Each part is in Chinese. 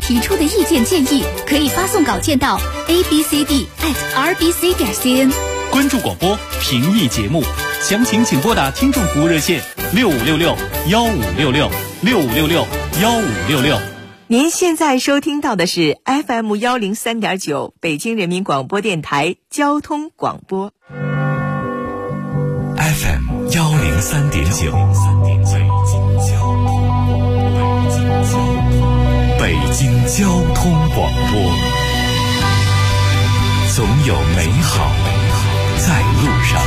提出的意见建议，可以发送稿件到 abcd@rbc.cn。 关注广播，评议节目，详情请拨打听众服务热线6566-1566-6566-1566。 您现在收听到的是 FM 103.9北京人民广播电台交通广播。 FM 103.9，北京交通广播，总有美好在路上。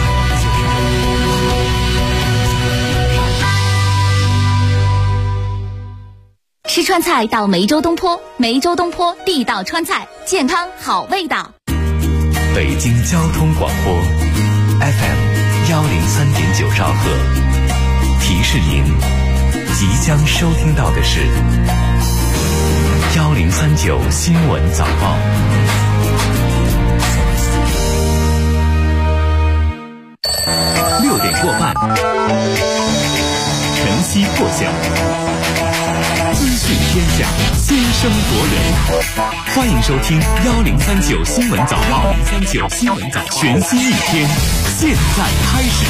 吃川菜到梅州东坡，梅州东坡地道川菜，健康好味道。 北京交通广播 FM 103.9兆赫，提示您即将收听到的是1039新闻早报。6点过半，晨曦破晓，资讯天下，先声夺人。欢迎收听1039新闻早报，1039新闻早，全新一天，现在开始。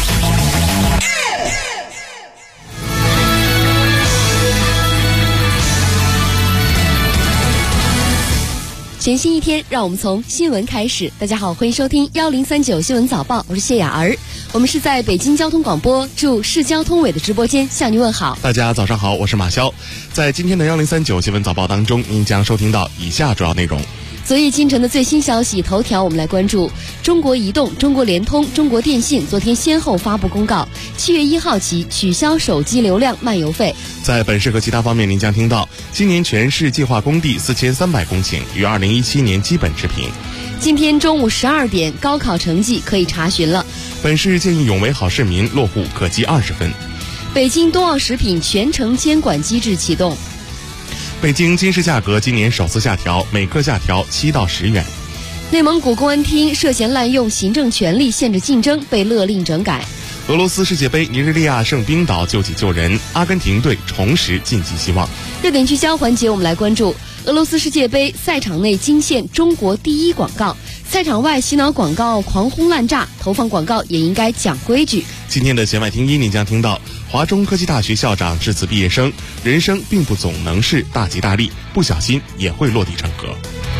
全新一天，让我们从新闻开始。大家好，欢迎收听1039新闻早报，我是谢雅儿。我们是在北京交通广播驻市交通委的直播间向您问好。 大家早上好，我是马潇。在今天的1039新闻早报当中，您将收听到以下主要内容。 昨夜今晨的最新消息头条，我们来关注中国移动、中国联通、中国电信昨天先后发布公告，7月1号起取消手机流量漫游费。 在本市和其他方面，您将听到今年全市计划工地4300公顷，与2017年基本持平。 今天中午12点，高考成绩可以查询了。 本市建议永为好市民落户可积20分。 北京冬奥食品全程监管机制启动。 北京金饰价格今年首次下调，每克下调7到10元。 内蒙古公安厅涉嫌滥用行政权力限制竞争，被勒令整改。 俄罗斯世界杯，尼日利亚胜冰岛救己救人，阿根廷队重拾晋级希望。 热点聚焦环节，我们来关注俄罗斯世界杯赛场内惊现中国第一广告，赛场外洗脑广告狂轰滥炸，投放广告也应该讲规矩。 今天的弦外听一，您将听到华中科技大学校长致辞毕业生：人生并不总能是大吉大利，不小心也会落地成盒。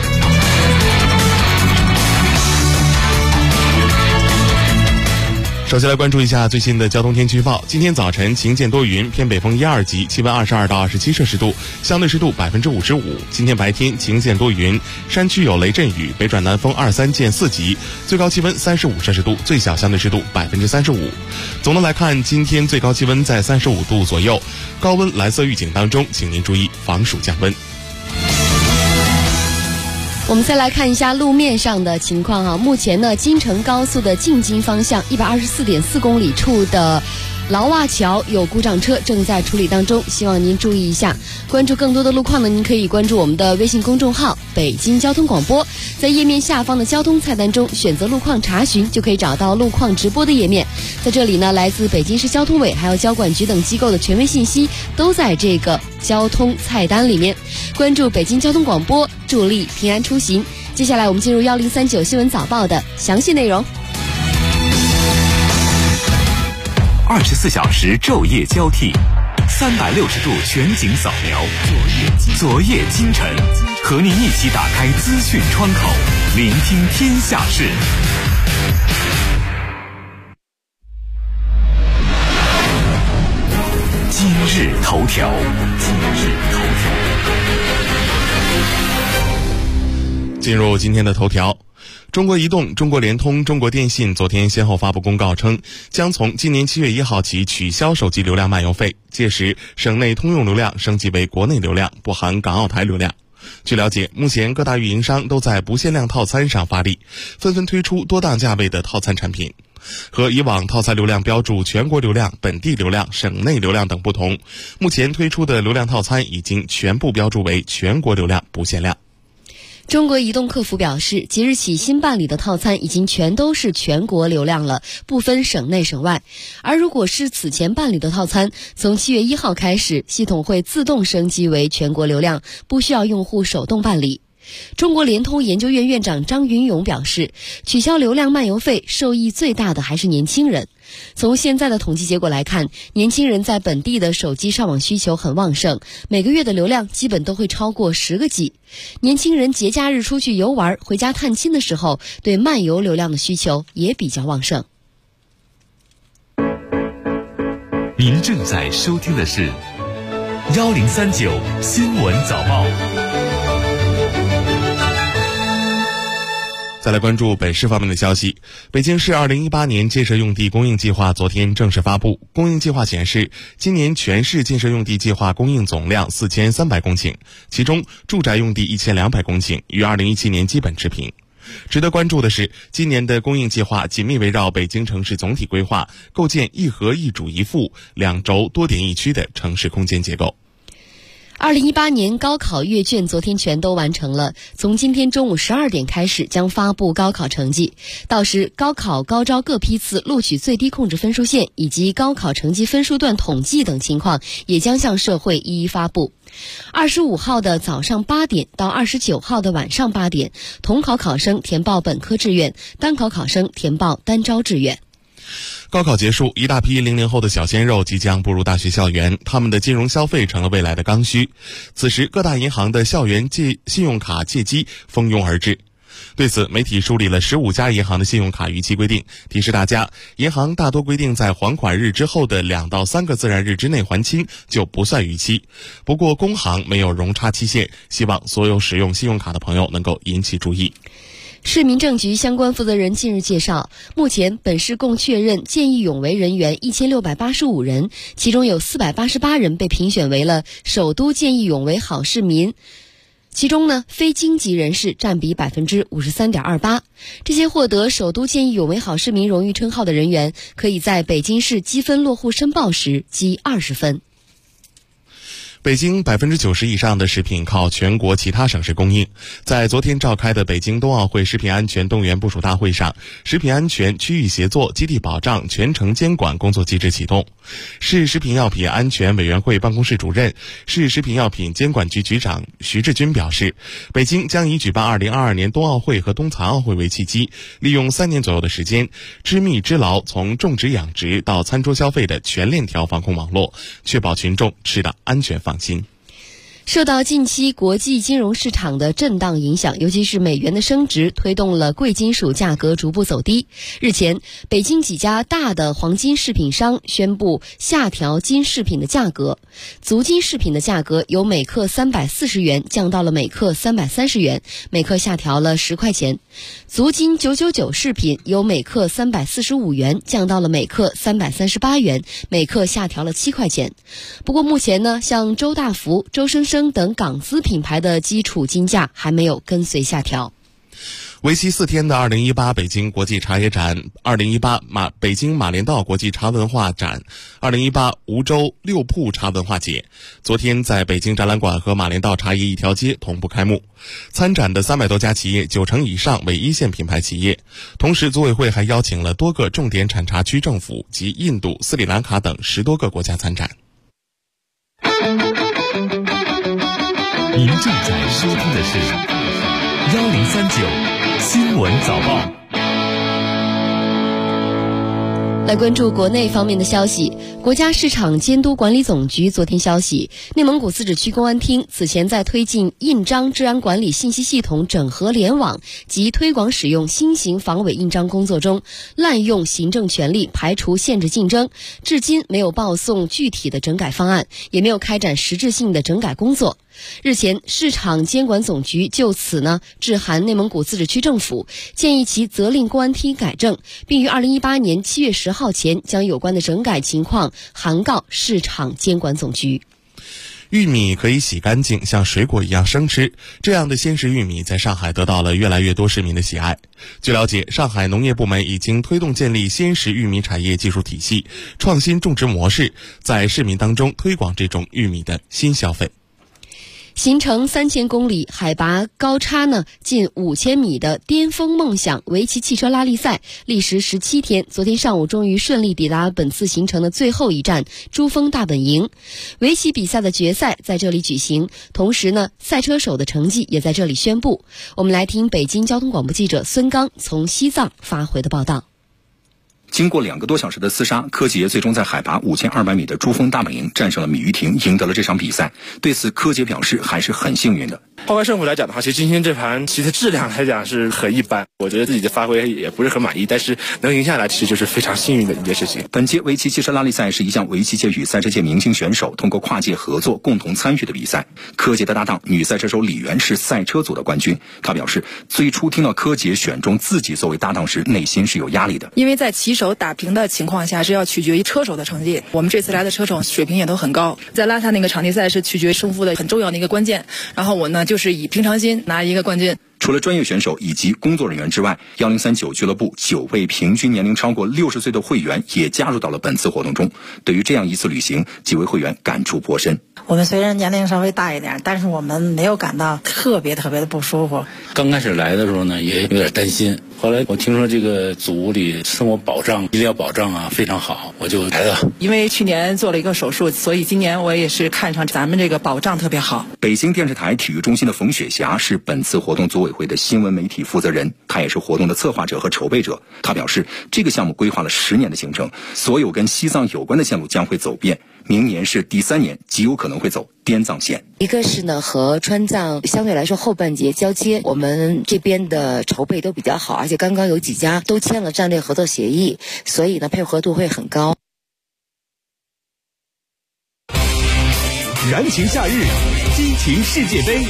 首先来关注一下最新的交通天气预报。今天早晨晴见多云，偏北风1、2级，气温22到27摄氏度，相对湿度55%。今天白天晴见多云，山区有雷阵雨，北转南风2、3见4级，最高气温35摄氏度，最小相对湿度35%。总的来看，今天最高气温在35度左右，高温蓝色预警当中，请您注意防暑降温。 我们再来看一下路面上的情况哈。目前呢，京承高速的进京方向124.4公里处的劳洼桥有故障车正在处理当中，希望您注意一下。关注更多的路况呢，您可以关注我们的微信公众号北京交通广播，在页面下方的交通菜单中选择路况查询，就可以找到路况直播的页面。在这里呢，来自北京市交通委还有交管局等机构的权威信息都在这个交通菜单里面。关注北京交通广播，助力平安出行。接下来我们进入1039新闻早报的详细内容。 24小时昼夜交替，360度全景扫描，昨夜今晨，和您一起打开资讯窗口，聆听天下事。今日头条。 进入今天的头条。中国移动、中国联通、中国电信昨天先后发布公告称，将从今年7月1号起取消手机流量漫游费，届时省内通用流量升级为国内流量，不含港澳台流量。据了解，目前各大运营商都在不限量套餐上发力，纷纷推出多档价位的套餐产品。和以往套餐流量标注全国流量、本地流量、省内流量等不同，目前推出的流量套餐已经全部标注为全国流量不限量。 中国移动客服表示，即日起新办理的套餐已经全都是全国流量了，不分省内省外。而如果是此前办理的套餐，从7月1号开始，系统会自动升级为全国流量，不需要用户手动办理。中国联通研究院院长张云勇表示，取消流量漫游费受益最大的还是年轻人。从现在的统计结果来看，年轻人在本地的手机上网需求很旺盛，每个月的流量基本都会超过10个 G。年轻人节假日出去游玩、回家探亲的时候，对漫游流量的需求也比较旺盛。 您正在收听的是1039新闻早报。 再来关注北市方面的消息。北京市2018年建设用地供应计划昨天正式发布。供应计划显示，今年全市建设用地计划供应总量4300公顷，其中住宅用地1200公顷，与2017年基本持平。值得关注的是，今年的供应计划紧密围绕北京城市总体规划，构建一核一主一副、2轴多点一区的城市空间结构。 2018年高考阅卷昨天全都完成了，从今天中午12点开始将发布高考成绩，到时高考高招各批次录取最低控制分数线以及高考成绩分数段统计等情况也将向社会一一发布。25号的早上8点到29号的晚上8点，统考考生填报本科志愿，单考考生填报单招志愿。 高考结束，一大批00后的小鲜肉即将步入大学校园，他们的金融消费成了未来的刚需。此时，各大银行的校园信用卡借机蜂拥而至。对此，媒体梳理了15家银行的信用卡逾期规定，提示大家，银行大多规定在还款日之后的2到3个自然日之内还清就不算逾期。不过，工行没有容差期限，希望所有使用信用卡的朋友能够引起注意。 市民政局相关负责人近日介绍，目前本市共确认见义勇为人员1685人，其中有488人被评选为了首都见义勇为好市民，其中呢，非京籍人士占比 53.28%。这些获得首都见义勇为好市民荣誉称号的人员，可以在北京市积分落户申报时积20分。 北京90%以上的食品靠全国其他省市供应。在昨天召开的北京冬奥会食品安全动员部署大会上，食品安全区域协作基地保障全程监管工作机制启动。市食品药品安全委员会办公室主任、市食品药品监管局局长徐志军表示，北京将以举办2022年冬奥会和冬残奥会为契机，利用3年左右的时间，织密织牢从种植养殖到餐桌消费的全链条防控网络，确保群众吃的安全放心。 受到近期国际金融市场的震荡影响，尤其是美元的升值，推动了贵金属价格逐步走低。日前，北京几家大的黄金饰品商宣布下调金饰品的价格，足金饰品的价格由每克340元降到了每克330元，每克下调了10块钱。足金999饰品由每克345元降到了每克338元，每克下调了7块钱。不过目前呢，像周大福、周生生等港资品牌的基础金价还没有跟随下调。 为期4天的2018北京国际茶叶展、2018北京马连道国际茶文化展、2018梧州六铺茶文化节，昨天在北京展览馆和马连道茶叶一条街同步开幕。参展的300多家企业，90%以上为一线品牌企业。同时，组委会还邀请了多个重点产茶区政府及印度、斯里兰卡等10多个国家参展。 您正在收听的是1039新闻早报。 来关注国内方面的消息。国家市场监督管理总局昨天消息，内蒙古自治区公安厅此前在推进印章治安管理信息系统整合联网及推广使用新型防伪印章工作中，滥用行政权力排除限制竞争，至今没有报送具体的整改方案，也没有开展实质性的整改工作。日前，市场监管总局就此呢致函内蒙古自治区政府，建议其责令公安厅改正，并于2018年7月10号前将有关的整改情况函告市场监管总局。 玉米可以洗干净，像水果一样生吃，这样的鲜食玉米在上海得到了越来越多市民的喜爱。据了解，上海农业部门已经推动建立鲜食玉米产业技术体系，创新种植模式，在市民当中推广这种玉米的新消费。 行程3000公里，海拔高差呢近5000米的巅峰梦想围棋汽车拉力赛，历时17天，昨天上午终于顺利抵达本次行程的最后一站珠峰大本营。围棋比赛的决赛在这里举行，同时呢，赛车手的成绩也在这里宣布。我们来听北京交通广播记者孙刚从西藏发回的报道。 经过2个多小时的厮杀，柯洁最终在海拔5200米的珠峰大本营战胜了米于婷，赢得了这场比赛。对此，柯洁表示还是很幸运的。 抛开胜负来讲的话，其实今天这盘棋的质量来讲是很一般，我觉得自己的发挥也不是很满意，但是能赢下来其实就是非常幸运的一件事情。 本届围棋汽车拉力赛是一项围棋界与赛车界明星选手通过跨界合作共同参与的比赛。柯洁的搭档女赛车手李媛是赛车组的冠军，她表示最初听到柯洁选中自己作为搭档时，内心是有压力的， 因为在棋手打平的情况下是要取决于车手的成绩，我们这次来的车手水平也都很高，在拉萨那个场地赛是取决胜负的很重要的一个关键，然后我呢就是以平常心拿一个冠军。 除了专业选手以及工作人员之外，1039俱乐部9位平均年龄超过60岁的会员也加入到了本次活动中。对于这样一次旅行，几位会员感触颇深。 我们虽然年龄稍微大一点，但是我们没有感到特别的不舒服。 刚开始来的时候呢，也有点担心。后来我听说这个组里生活保障、医疗保障啊非常好，我就来了。 因为去年做了一个手术，所以今年我也是看上咱们这个保障特别好。 北京电视台体育中心的冯雪霞是本次活动组委会的新闻媒体负责人，她也是活动的策划者和筹备者。她表示，这个项目规划了10年的行程，所有跟西藏有关的线路将会走遍。明年是第3年，极有可能会走滇藏线。 一个是呢和川藏相对来说后半截交接，我们这边的筹备都比较好，而且刚刚有几家都签了战略合作协议，所以呢配合度会很高。 燃情夏日，激情世界杯。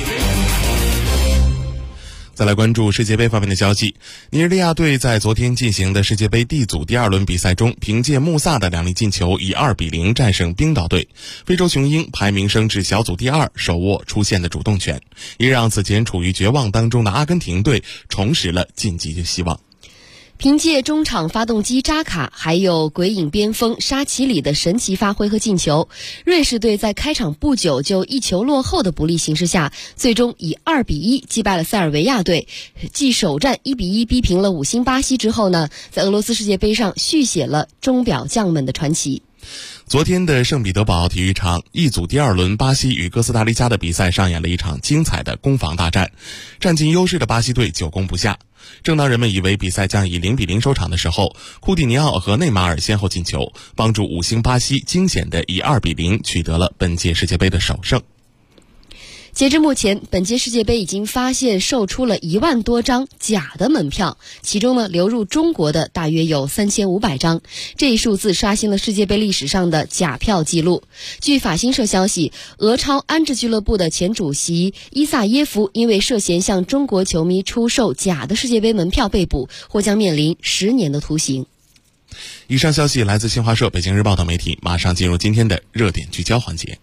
再来关注世界杯方面的消息。尼日利亚队在昨天进行的世界杯 D 组第2轮比赛中，凭借穆萨的2粒进球以2-0战胜冰岛队。非洲雄鹰排名升至小组第2，手握出线的主动权，也让此前处于绝望当中的阿根廷队重拾了晋级的希望。 凭借中场发动机扎卡还有鬼影边锋沙奇里的神奇发挥和进球，瑞士队在开场不久就1球落后的不利形势下，最终以2-1击败了塞尔维亚队。继首战1-1逼平了5星巴西之后呢，在俄罗斯世界杯上续写了钟表匠们的传奇。 昨天的圣彼得堡体育场一组第2轮巴西与哥斯达黎加的比赛上演了一场精彩的攻防大战，占尽优势的巴西队久攻不下。正当人们以为比赛将以0-0收场的时候，库蒂尼奥和内马尔先后进球，帮助5星巴西惊险地以2-0取得了本届世界杯的首胜。 截至目前，本届世界杯已经发现售出了1万多张假的门票，其中呢流入中国的大约有3500张，这一数字刷新了世界杯历史上的假票记录。据法新社消息，俄超安置俱乐部的前主席伊萨耶夫因为涉嫌向中国球迷出售假的世界杯门票被捕，或将面临10年的徒刑。 以上消息来自新华社、北京日报等媒体，马上进入今天的热点聚焦环节。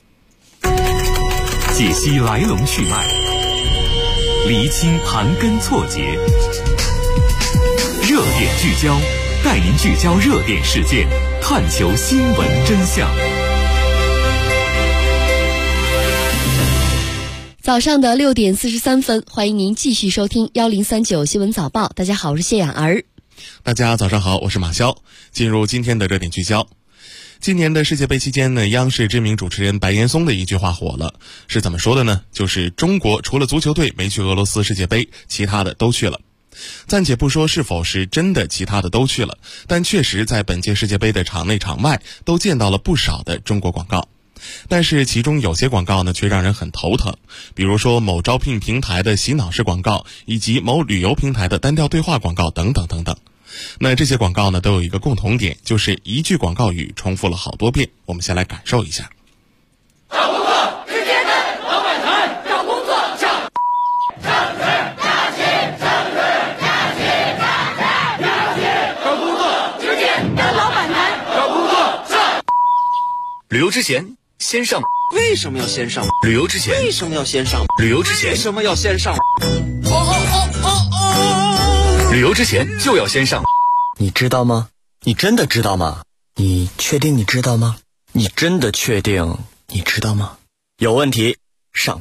解析来龙去脉，厘清盘根错节，热点聚焦，带您聚焦热点事件，探求新闻真相。 早上的6点43分，欢迎您继续收听1039新闻早报。大家好，我是谢雅儿。 大家早上好，我是马潇。进入今天的热点聚焦。今年的世界杯期间呢，央视知名主持人白岩松的一句话火了，是怎么说的呢？就是中国除了足球队没去俄罗斯世界杯，其他的都去了。暂且不说是否是真的其他的都去了，但确实在本届世界杯的场内场外都见到了不少的中国广告。但是其中有些广告呢却让人很头疼，比如说某招聘平台的洗脑式广告，以及某旅游平台的单调对话广告等等等等。那这些广告呢都有一个共同点，就是一句广告语重复了好多遍。我们先来感受一下。 找工作之间的老板谈，找工作上升职加薪，升职加薪，加薪，找工作之间的老板谈，找工作上。 旅游之前先上， 为什么要先上？ 旅游之前为什么要先上？ 旅游之前为什么要先上？ 旅游之前就要先上。 你知道吗？你真的知道吗？你确定你知道吗？你真的确定你知道吗？有问题， 上。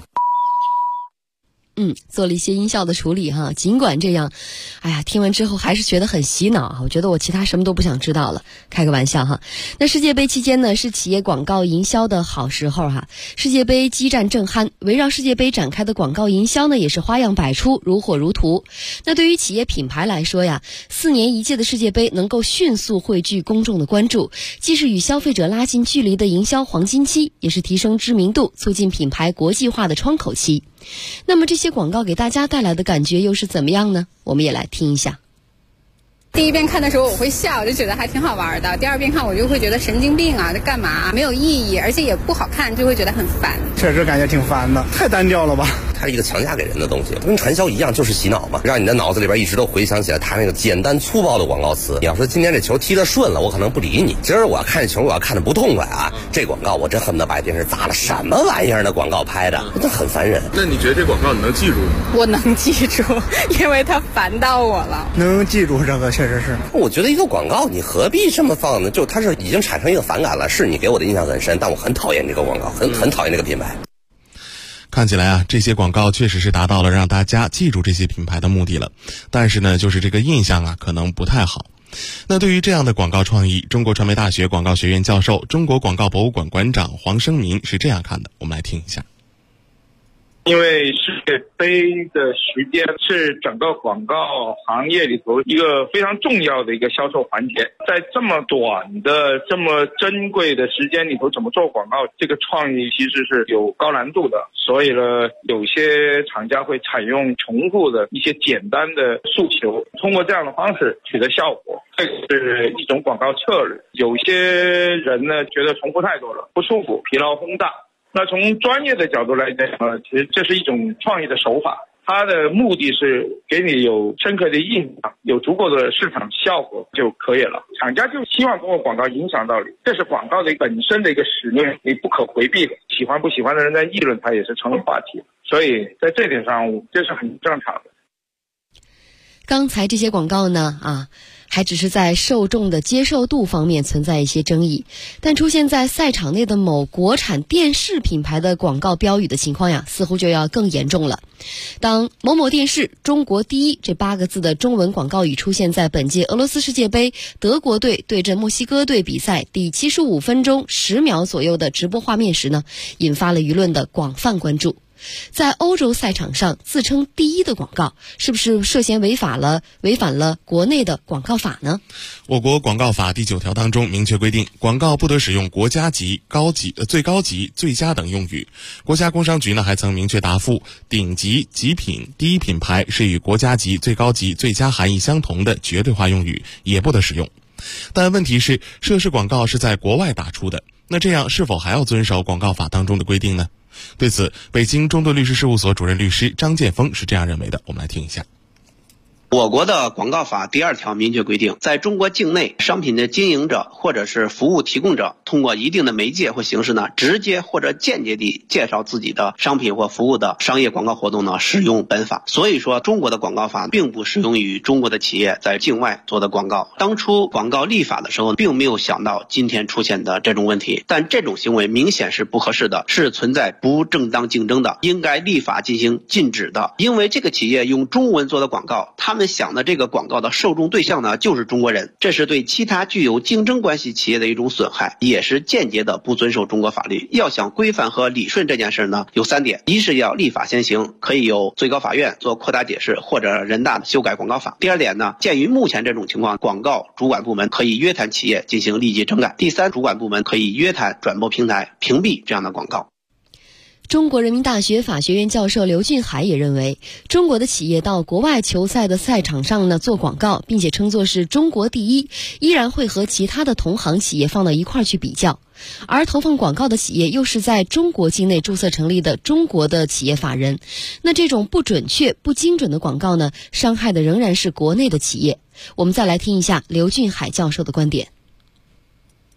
做了一些音效的处理哈。尽管这样，听完之后还是觉得很洗脑啊。我觉得我其他什么都不想知道了，开个玩笑哈。那世界杯期间呢，是企业广告营销的好时候哈。世界杯激战正酣，围绕世界杯展开的广告营销呢，也是花样百出，如火如荼。那对于企业品牌来说呀，4年一届的世界杯能够迅速汇聚公众的关注，既是与消费者拉近距离的营销黄金期，也是提升知名度、促进品牌国际化的窗口期。那么这些广告给大家带来的感觉又是怎么样呢？我们也来听一下。 第一遍看的时候我会笑，就觉得还挺好玩的。第二遍看我就会觉得神经病啊，这干嘛？没有意义，而且也不好看，就会觉得很烦。 确实感觉挺烦的，太单调了吧？ 它是一个强加给人的东西，跟传销一样，就是洗脑嘛，让你的脑子里边一直都回想起来它那个简单粗暴的广告词。你要说今天这球踢得顺了，我可能不理你。今儿我要看球，我要看得不痛快啊，这广告我真恨不得把电视砸了。什么玩意儿的广告拍的，这很烦人。 那你觉得这广告你能记住吗？ 我能记住，因为它烦到我了。 能记住这个确实是。 我觉得一个广告你何必这么放呢？就它是已经产生一个反感了，是你给我的印象很深，但我很讨厌这个广告，很讨厌这个品牌。 看起来啊，这些广告确实是达到了让大家记住这些品牌的目的了，但是呢，就是这个印象啊，可能不太好。那对于这样的广告创意，中国传媒大学广告学院教授、中国广告博物馆馆长黄生民是这样看的，我们来听一下。 因为世界杯的时间是整个广告行业里头一个非常重要的一个销售环节，在这么短的这么珍贵的时间里头怎么做广告，这个创意其实是有高难度的。所以呢，有些厂家会采用重复的一些简单的诉求，通过这样的方式取得效果，这是一种广告策略。有些人呢觉得重复太多了，不舒服，疲劳轰炸。那从专业的角度来讲，其实这是一种创意的手法，它的目的是给你有深刻的印象，有足够的市场效果就可以了。厂家就希望通过广告影响到你，这是广告的本身的一个使命，你不可回避的。喜欢不喜欢的人在议论，它也是成为话题。所以在这点上，这是很正常的。 刚才这些广告呢，还只是在受众的接受度方面存在一些争议，但出现在赛场内的某国产电视品牌的广告标语的情况呀，似乎就要更严重了。当某某电视中国第一这8个字的中文广告语出现在本届俄罗斯世界杯德国队对阵墨西哥队比赛第75分钟10秒左右的直播画面时呢，引发了舆论的广泛关注。在欧洲赛场上自称第一的广告，是不是涉嫌违反了国内的广告法呢？ 我国广告法第9条当中明确规定，广告不得使用国家级、最高级、最佳等用语。国家工商局呢还曾明确答复，顶级、极品、第一品牌是与国家级、最高级、最佳含义相同的绝对化用语，也不得使用。但问题是，涉事广告是在国外打出的，那这样是否还要遵守广告法当中的规定呢？对此，北京中盾律师事务所主任律师张建峰是这样认为的，我们来听一下。 我国的广告法第2条明确规定，在中国境内，商品的经营者或者是服务提供者，通过一定的媒介或形式呢，直接或者间接地介绍自己的商品或服务的商业广告活动呢，适用本法。所以说，中国的广告法并不适用于中国的企业在境外做的广告。当初广告立法的时候，并没有想到今天出现的这种问题，但这种行为明显是不合适的，是存在不正当竞争的，应该立法进行禁止的。因为这个企业用中文做的广告，他们想的这个广告的受众对象呢，就是中国人，这是对其他具有竞争关系企业的一种损害，也是间接的不遵守中国法律。要想规范和理顺这件事呢，有3点：一是要立法先行，可以由最高法院做扩大解释，或者人大修改广告法；第2点呢，鉴于目前这种情况，广告主管部门可以约谈企业进行立即整改；第3，主管部门可以约谈转播平台屏蔽这样的广告。 中国人民大学法学院教授刘俊海也认为，中国的企业到国外球赛的赛场上呢做广告，并且称作是中国第一，依然会和其他的同行企业放到一块去比较。而投放广告的企业又是在中国境内注册成立的中国的企业法人，那这种不准确、不精准的广告呢，伤害的仍然是国内的企业。我们再来听一下刘俊海教授的观点。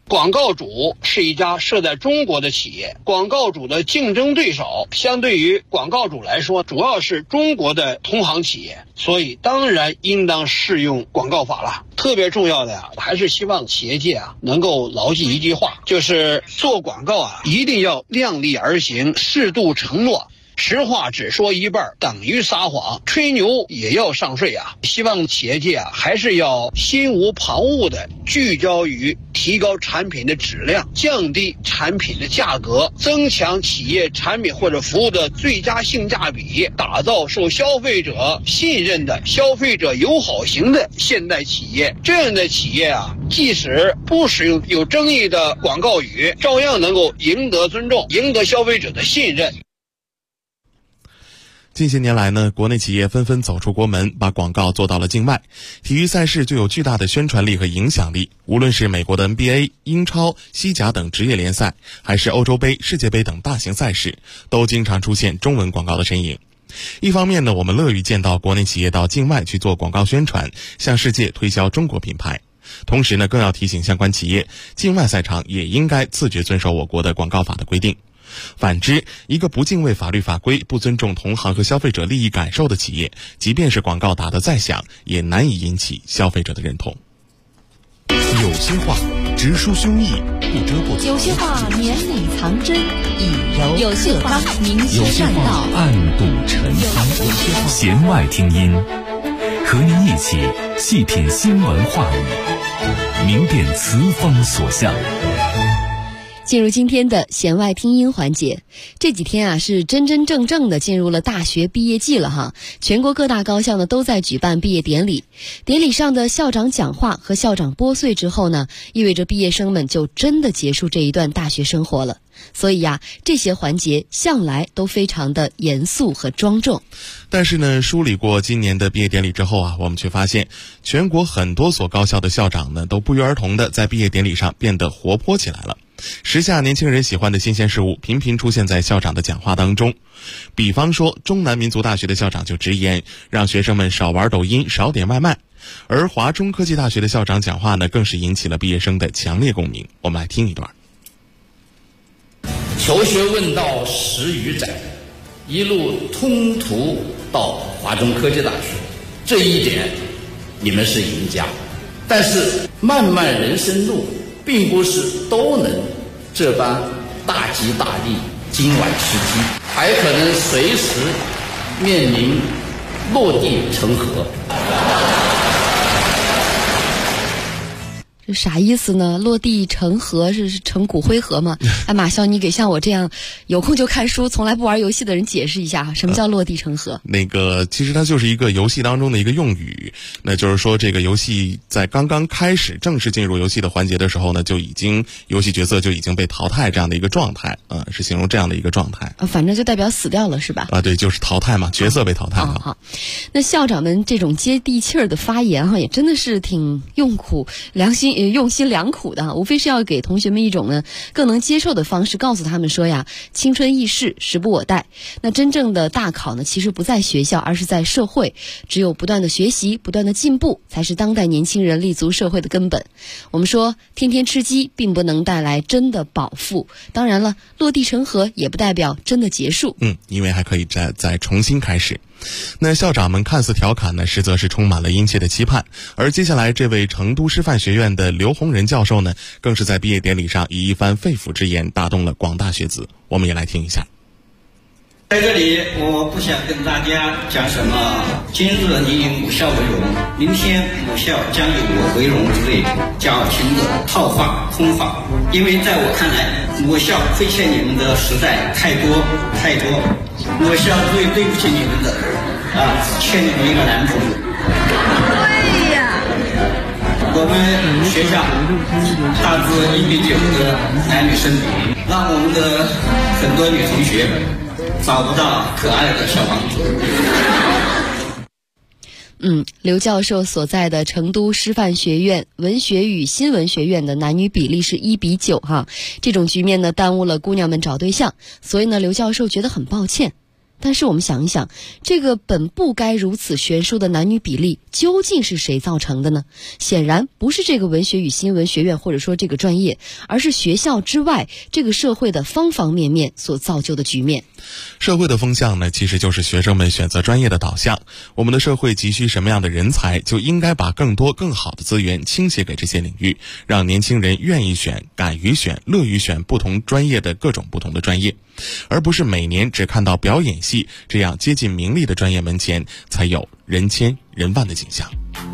广告主是一家设在中国的企业，广告主的竞争对手相对于广告主来说，主要是中国的同行企业，所以当然应当适用广告法了。特别重要的呀，还是希望企业界能够牢记一句话，就是做广告一定要量力而行，适度承诺。实话只说一半等于撒谎，吹牛也要上税希望企业界还是要心无旁骛的聚焦于提高产品的质量，降低产品的价格，增强企业产品或者服务的最佳性价比，打造受消费者信任的消费者友好型的现代企业。这样的企业即使不使用有争议的广告语，照样能够赢得尊重，赢得消费者的信任。 近些年来呢，国内企业纷纷走出国门，把广告做到了境外。体育赛事具有巨大的宣传力和影响力，无论是美国的 NBA、英超、西甲等职业联赛，还是欧洲杯、世界杯等大型赛事，都经常出现中文广告的身影。一方面呢，我们乐于见到国内企业到境外去做广告宣传，向世界推销中国品牌。同时呢，更要提醒相关企业，境外赛场也应该自觉遵守我国的广告法的规定。反之，一个不敬畏法律法规、不尊重同行和消费者利益感受的企业，即便是广告打得再响，也难以引起消费者的认同。 有些话直抒胸臆，不遮不有些话绵里藏针，以柔有些话明确善道， 暗度陈仓。弦外听音，和您一起细品新闻话语，明辨词风所向。 进入今天的弦外听音环节，这几天是真真正正的进入了大学毕业季了全国各大高校呢都在举办毕业典礼，典礼上的校长讲话和校长拨穗之后呢，意味着毕业生们就真的结束这一段大学生活了。所以这些环节向来都非常的严肃和庄重。 但是呢，梳理过今年的毕业典礼之后我们却发现，全国很多所高校的校长呢，都不约而同的在毕业典礼上变得活泼起来了。时下年轻人喜欢的新鲜事物频频出现在校长的讲话当中。比方说，中南民族大学的校长就直言，让学生们少玩抖音，少点外卖。而华中科技大学的校长讲话呢，更是引起了毕业生的强烈共鸣。我们来听一段。 求学问道10余载，一路通途到华中科技大学，这一点你们是赢家。但是漫漫人生路，并不是都能这般大吉大利、今晚吃鸡，还可能随时面临落地成盒。 这啥意思呢？落地成盒是成骨灰盒吗？马骁，你给像我这样有空就看书从来不玩游戏的人解释一下什么叫落地成盒。 其实它就是一个游戏当中的一个用语，那就是说这个游戏在刚刚开始正式进入游戏的环节的时候呢，游戏角色就已经被淘汰这样的一个状态是形容这样的一个状态反正就代表死掉了是吧？ 对，就是淘汰嘛，角色被淘汰了。 好，那校长们这种接地气儿的发言也真的是挺用心良苦的无非是要给同学们一种呢更能接受的方式，告诉他们说青春易逝，时不我待。那真正的大考呢，其实不在学校，而是在社会。只有不断的学习，不断的进步，才是当代年轻人立足社会的根本。我们说，天天吃鸡并不能带来真的饱腹。当然了，落地成盒也不代表真的结束。 因为还可以再重新开始。那校长们看似调侃呢，实则是充满了殷切的期盼。而接下来这位成都师范学院的刘洪仁教授呢，更是在毕业典礼上以一番肺腑之言打动了广大学子。我们也来听一下。 在这里，我不想跟大家讲什么今日你以母校为荣，明天母校将以我为荣之类矫情的套话空话，因为在我看来，母校亏欠你们的实在太多，母校最对不起你们的欠你们一个男朋友。对呀，我们学校大致1比9的男女生比，让我们的很多女同学找不到可爱的小王子。 刘教授所在的成都师范学院文学与新闻学院的男女比例是1比9这种局面呢，耽误了姑娘们找对象，所以呢，刘教授觉得很抱歉。 但是我们想一想，这个本不该如此悬殊的男女比例究竟是谁造成的呢？显然不是这个文学与新闻学院或者说这个专业，而是学校之外这个社会的方方面面所造就的局面。 社会的风向呢，其实就是学生们选择专业的导向。我们的社会急需什么样的人才，就应该把更多更好的资源倾斜给这些领域，让年轻人愿意选、敢于选、乐于选不同专业的各种不同的专业，而不是每年只看到表演系这样接近名利的专业门前才有人千人万的景象。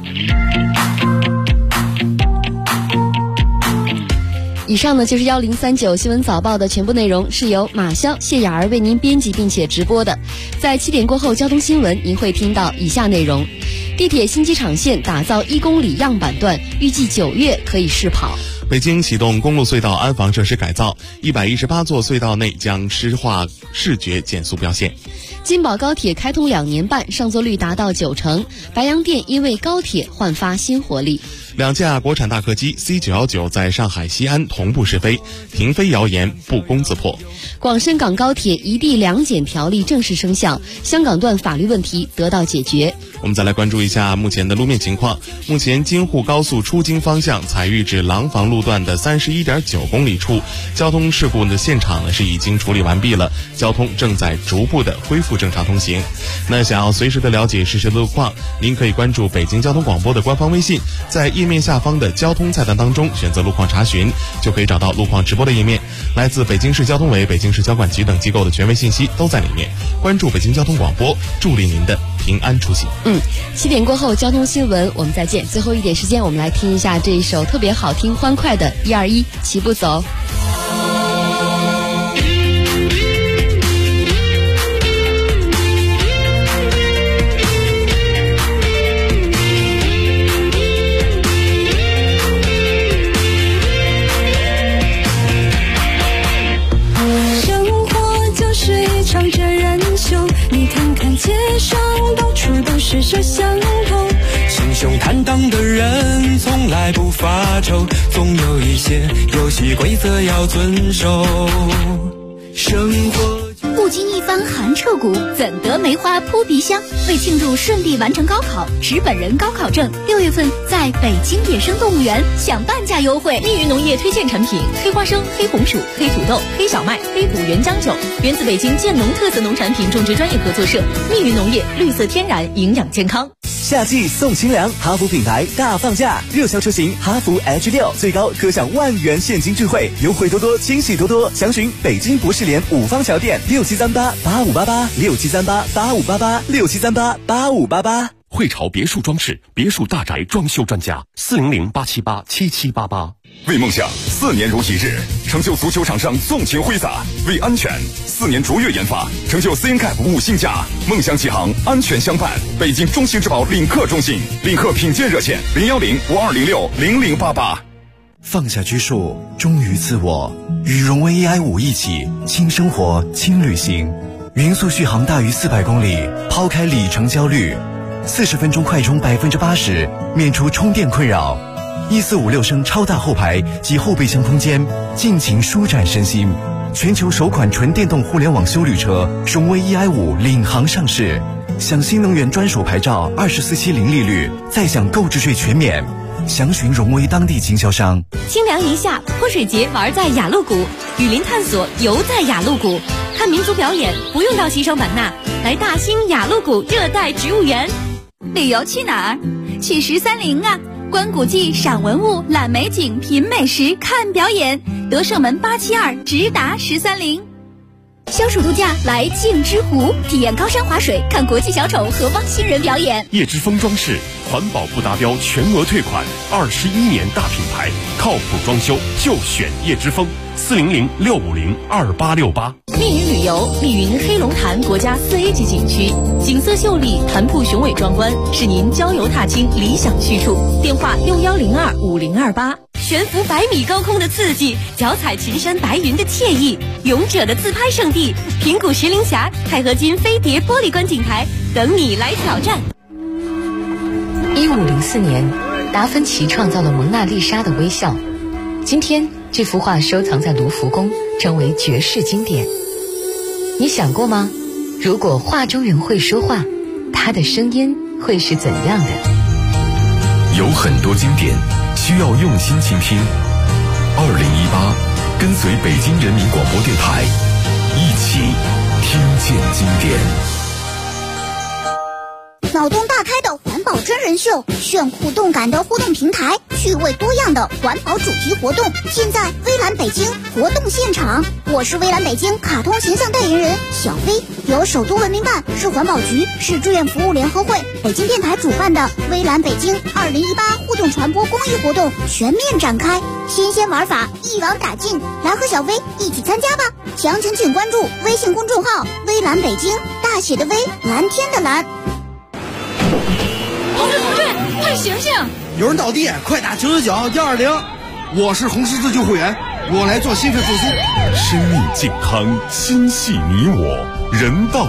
以上呢就是1039新闻早报的全部内容，是由马潇、谢雅儿为您编辑并且直播的。在7点过后交通新闻，您会听到以下内容：地铁新机场线打造1公里样板段，预计9月可以试跑。 北京启动公路隧道安防设施改造，118座隧道内将施化视觉减速标线。 京宝高铁开通2年半，上座率达到90%，白洋淀因为高铁焕发新活力。 2架国产大客机 C919 在上海西安同步试飞，停飞谣言不攻自破。 广深港高铁一地两检条例正式生效，香港段法律问题得到解决。 我们再来关注一下目前的路面情况。目前京沪高速出京方向采玉至廊坊路段的31.9公里处，交通事故的现场呢是已经处理完毕了，交通正在逐步的恢复正常通行。那想要随时的了解实时的路况，您可以关注北京交通广播的官方微信，在页面下方的交通菜单当中选择路况查询，就可以找到路况直播的页面。来自北京市交通委、北京市交管局等机构的权威信息都在里面。关注北京交通广播，助力您的平安出行。 7点过后交通新闻我们再见。最后一点时间，我们来听一下这一首特别好听欢快的121齐步走。 你看看街上到处都是摄像头，心胸坦荡的人从来不发愁，总有一些游戏规则要遵守。生活不经一番寒彻骨，怎得梅花扑鼻香？为庆祝顺利完成高考，持本人高考证，6月份在北京野生动物园享半价优惠。 密云农业推荐产品：黑花生、黑红薯、黑土豆、黑小麦、黑虎原浆酒，源自北京建农特色农产品种植专业合作社。密云农业，绿色天然，营养健康。 夏季送清凉，哈弗品牌大放价，热销车型哈弗 H6最高可享10000元现金智慧，优惠多多，惊喜多多。详询北京博士联5方桥店67388588，67388588，67388588。 汇潮别墅装饰，别墅大宅装修专家，400-878-7788。 为梦想4年如一日，成就足球场上纵情挥洒；为安全4年卓越研发，成就 CNCAP 5星加。梦想启航，安全相伴。北京中兴之宝领克中心，领克品鉴热线010-5206-0088。 放下拘束，忠于自我，与荣威 AI5一起轻生活、轻旅行。匀速续航大于400公里，抛开里程焦虑，40分钟快充80%，免除充电困扰。1456升超大后排及后备箱空间，尽情舒展身心。全球首款纯电动互联网休旅车荣威 EI5领航上市，享新能源专属牌照，24期零利率，再享购置税全免。详询荣威当地经销商。 清凉一夏，泼水节玩在雅鹿谷，雨林探索游在雅鹿谷，看民族表演不用到西双版纳，来大兴雅鹿谷热带植物园。 旅游去哪儿？去13陵啊！观古迹、赏文物、览美景、品美食、看表演，德胜门872直达13陵。消暑度假来镜之湖，体验高山滑水，看国际小丑和汪星人表演。 叶之峰装饰，环保不达标全额退款，21年大品牌，靠谱装修就选叶之峰，400-650-2868。 密云旅游，密云黑龙潭国家4A 级景区，景色秀丽，潭瀑雄伟壮观，是您郊游踏青理想去处。电话6102-5028。悬浮100米高空的刺激，脚踩群山白云的惬意，勇者的自拍圣地平谷石林峡钛合金飞碟玻璃观景台等你来挑战。 1504年，达芬奇创造了蒙娜丽莎的微笑，今天这幅画收藏在卢浮宫，成为绝世经典。你想过吗？ 如果画中人会说话，他的声音会是怎样的？ 有很多经典需要用心倾听。2018，跟随北京人民广播电台，一起听见经典。 脑洞大开的环保真人秀，炫酷动感的互动平台，趣味多样的环保主题活动，现在微蓝北京活动现场。我是微蓝北京卡通形象代言人小飞，由首都文明办、市环保局、市志愿服务联合会、北京电台主办的微蓝北京2018互动传播公益活动全面展开，新鲜玩法一网打尽，来和小飞一起参加吧！详情请关注微信公众号微蓝北京，大写的微，蓝天的蓝。 同志，快醒醒！ 有人倒地，快打999-120。我是红十字救护员，我来做心肺复苏。 生命健康，心系你我，人道